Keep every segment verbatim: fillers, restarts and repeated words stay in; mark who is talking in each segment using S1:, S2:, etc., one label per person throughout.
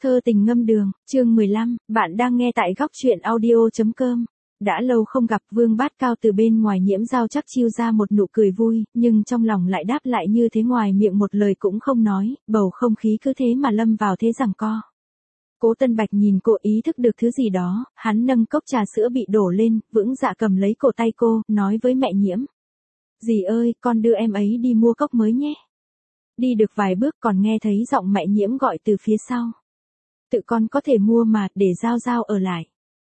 S1: Thơ tình ngâm đường, chương mười lăm, bạn đang nghe tại góc truyện audio.com. Đã lâu không gặp, Vương Bát Cao từ bên ngoài Nhiễm Dao chắc chiêu ra một nụ cười vui, nhưng trong lòng lại đáp lại như thế, ngoài miệng một lời cũng không nói, bầu không khí cứ thế mà lâm vào thế giằng co. Cố Tân Bạch nhìn cô ý thức được thứ gì đó, hắn nâng cốc trà sữa bị đổ lên, vững dạ cầm lấy cổ tay cô, nói với mẹ Nhiễm. Dì ơi, con đưa em ấy đi mua cốc mới nhé. Đi được vài bước còn nghe thấy giọng mẹ Nhiễm gọi từ phía sau. Tự con có thể mua mà, để Giao Giao ở lại.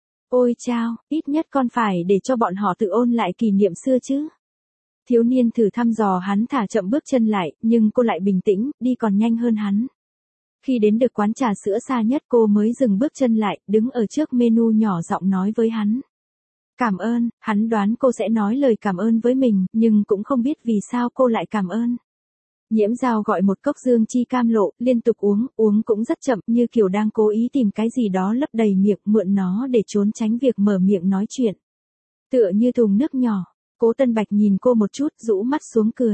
S1: Ôi chao, ít nhất con phải để cho bọn họ tự ôn lại kỷ niệm xưa chứ. Thiếu niên thử thăm dò hắn thả chậm bước chân lại, nhưng cô lại bình tĩnh, đi còn nhanh hơn hắn. Khi đến được quán trà sữa xa nhất cô mới dừng bước chân lại, đứng ở trước menu nhỏ giọng nói với hắn. Cảm ơn, hắn đoán cô sẽ nói lời cảm ơn với mình, nhưng cũng không biết vì sao cô lại cảm ơn. Nhiễm Dao gọi một cốc dương chi cam lộ, liên tục uống, uống cũng rất chậm, như kiểu đang cố ý tìm cái gì đó lấp đầy miệng, mượn nó để trốn tránh việc mở miệng nói chuyện. Tựa như thùng nước nhỏ, Cố Tân Bạch nhìn cô một chút, rũ mắt xuống cười.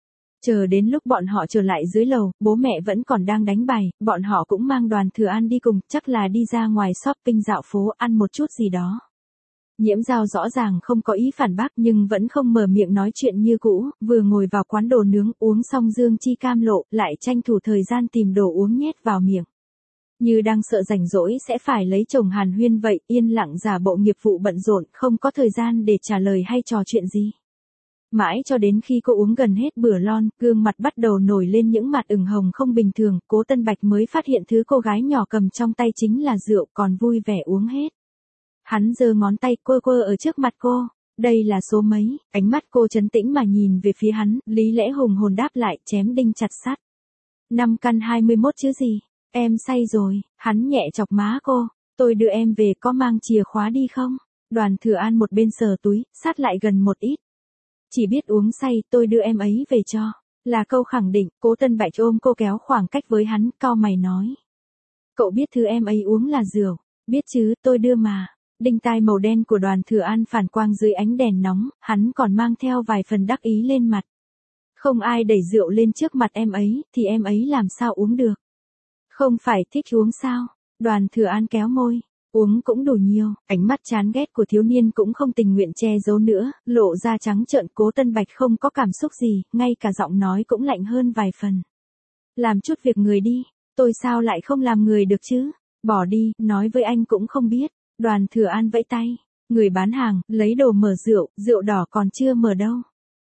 S1: Chờ đến lúc bọn họ trở lại dưới lầu, bố mẹ vẫn còn đang đánh bài, bọn họ cũng mang Đoàn Thừa An đi cùng, chắc là đi ra ngoài shopping dạo phố ăn một chút gì đó. Nhiễm Dao rõ ràng không có ý phản bác nhưng vẫn không mở miệng nói chuyện như cũ, vừa ngồi vào quán đồ nướng uống xong dương chi cam lộ, lại tranh thủ thời gian tìm đồ uống nhét vào miệng. Như đang sợ rảnh rỗi sẽ phải lấy chồng hàn huyên vậy, yên lặng giả bộ nghiệp vụ bận rộn, không có thời gian để trả lời hay trò chuyện gì. Mãi cho đến khi cô uống gần hết bữa lon, gương mặt bắt đầu nổi lên những mặt ửng hồng không bình thường, Cố Tân Bạch mới phát hiện thứ cô gái nhỏ cầm trong tay chính là rượu, còn vui vẻ uống hết. Hắn giơ ngón tay quơ quơ ở trước mặt cô, đây là số mấy, ánh mắt cô trấn tĩnh mà nhìn về phía hắn, lý lẽ hùng hồn đáp lại, chém đinh chặt sắt. Năm căn hai mươi mốt chứ gì, em say rồi, hắn nhẹ chọc má cô, tôi đưa em về, có mang chìa khóa đi không? Đoàn Thừa An một bên sờ túi, sát lại gần một ít. Chỉ biết uống say, tôi đưa em ấy về cho, là câu khẳng định. Cố Tân Bạch ôm cô kéo khoảng cách với hắn, cau mày nói. Cậu biết thứ em ấy uống là rượu, biết chứ, tôi đưa mà. Đinh tai màu đen của Đoàn Thừa An phản quang dưới ánh đèn nóng, hắn còn mang theo vài phần đắc ý lên mặt. Không ai đẩy rượu lên trước mặt em ấy, thì em ấy làm sao uống được. Không phải thích uống sao? Đoàn Thừa An kéo môi. Uống cũng đủ nhiều, ánh mắt chán ghét của thiếu niên cũng không tình nguyện che giấu nữa, lộ ra trắng trợn. Cố Tân Bạch không có cảm xúc gì, ngay cả giọng nói cũng lạnh hơn vài phần. Làm chút việc người đi, tôi sao lại không làm người được chứ? Bỏ đi, nói với anh cũng không biết. Đoàn Thừa An vẫy tay, người bán hàng, lấy đồ mở rượu, rượu đỏ còn chưa mở đâu.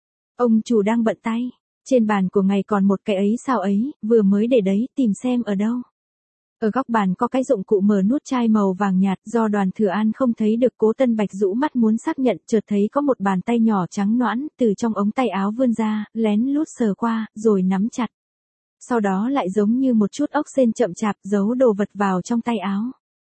S1: Ông chủ đang bận tay, trên bàn của ngài còn một cái ấy sao ấy, vừa mới để đấy, tìm xem ở đâu. Ở góc bàn có cái dụng cụ mở nút chai màu vàng nhạt, do Đoàn Thừa An không thấy được. Cố Tân Bạch rũ mắt muốn xác nhận, chợt thấy có một bàn tay nhỏ trắng nõn, từ trong ống tay áo vươn ra, lén lút sờ qua, rồi nắm chặt. Sau đó lại giống như một chút ốc sên chậm chạp, giấu đồ vật vào trong tay áo.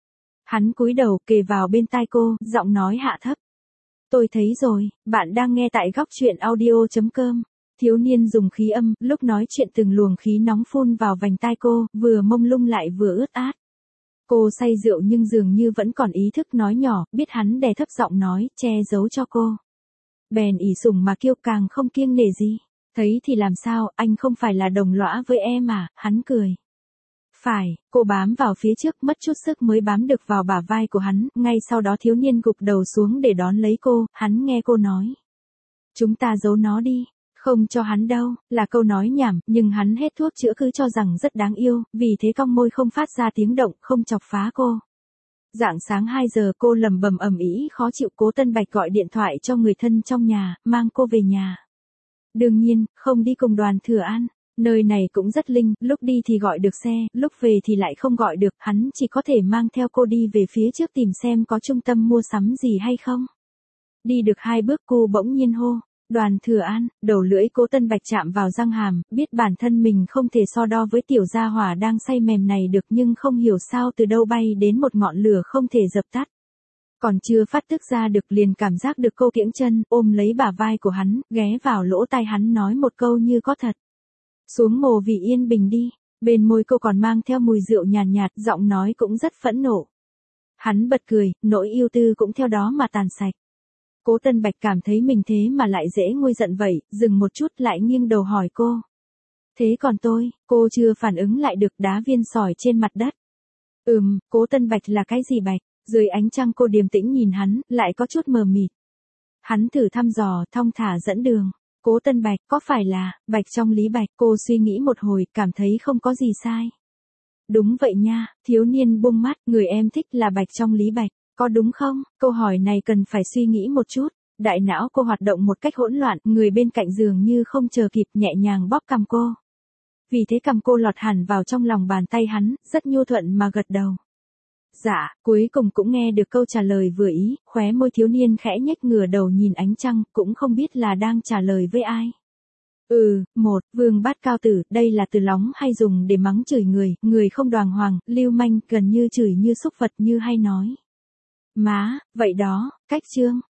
S1: Hắn cúi đầu kề vào bên tai cô, giọng nói hạ thấp. Tôi thấy rồi, bạn đang nghe tại góc truyện audio.com. Thiếu niên dùng khí âm, lúc nói chuyện từng luồng khí nóng phun vào vành tai cô, vừa mông lung lại vừa ướt át. Cô say rượu nhưng dường như vẫn còn ý thức nói nhỏ, biết hắn đè thấp giọng nói, che giấu cho cô. Bèn ỉ sủng mà kêu, càng không kiêng nể gì. Thấy thì làm sao, anh không phải là đồng lõa với em à, hắn cười. Phải, cô bám vào phía trước, mất chút sức mới bám được vào bả vai của hắn, ngay sau đó thiếu niên gục đầu xuống để đón lấy cô, hắn nghe cô nói. Chúng ta giấu nó đi, không cho hắn đâu, là câu nói nhảm, nhưng hắn hết thuốc chữa cứ cho rằng rất đáng yêu, vì thế cong môi không phát ra tiếng động, không chọc phá cô. Rạng sáng hai giờ cô lầm bầm ầm ĩ khó chịu. Cố Tân Bạch gọi điện thoại cho người thân trong nhà, mang cô về nhà. Đương nhiên, không đi cùng Đoàn Thừa An. Nơi này cũng rất linh, lúc đi thì gọi được xe, lúc về thì lại không gọi được, hắn chỉ có thể mang theo cô đi về phía trước tìm xem có trung tâm mua sắm gì hay không. Đi được hai bước cô bỗng nhiên hô, Đoàn Thừa An. Đầu lưỡi Cố Tân Bạch chạm vào răng hàm, biết bản thân mình không thể so đo với tiểu gia hỏa đang say mềm này được, nhưng không hiểu sao từ đâu bay đến một ngọn lửa không thể dập tắt. Còn chưa phát tức ra được liền cảm giác được cô kiễng chân, ôm lấy bả vai của hắn, ghé vào lỗ tai hắn nói một câu như có thật. Xuống mồ vì yên bình đi, bên môi cô còn mang theo mùi rượu nhàn nhạt, nhạt, giọng nói cũng rất phẫn nộ. Hắn bật cười, nỗi yêu tư cũng theo đó mà tàn sạch. Cố Tân Bạch cảm thấy mình thế mà lại dễ nguôi giận vậy, dừng một chút lại nghiêng đầu hỏi cô. Thế còn tôi, cô chưa phản ứng lại được, đá viên sỏi trên mặt đất. Ừm, Cố Tân Bạch là cái gì bạch? Dưới ánh trăng cô điềm tĩnh nhìn hắn, lại có chút mờ mịt. Hắn thử thăm dò, thong thả dẫn đường. Cố Tân Bạch, có phải là, Bạch trong Lý Bạch? Cô suy nghĩ một hồi, cảm thấy không có gì sai. Đúng vậy nha, thiếu niên buông mắt, người em thích là Bạch trong Lý Bạch, có đúng không? Câu hỏi này cần phải suy nghĩ một chút. Đại não cô hoạt động một cách hỗn loạn, người bên cạnh giường như không chờ kịp nhẹ nhàng bóp cằm cô. Vì thế cằm cô lọt hẳn vào trong lòng bàn tay hắn, rất nhu thuận mà gật đầu. Dạ, cuối cùng cũng nghe được câu trả lời vừa ý, khóe môi thiếu niên khẽ nhếch ngửa đầu nhìn ánh trăng, cũng không biết là đang trả lời với ai. Ừ, một, Vương Bát Cao Tử, đây là từ lóng hay dùng để mắng chửi người, người không đoàng hoàng, lưu manh, gần như chửi như xúc vật như hay nói. Má, vậy đó, cách chương.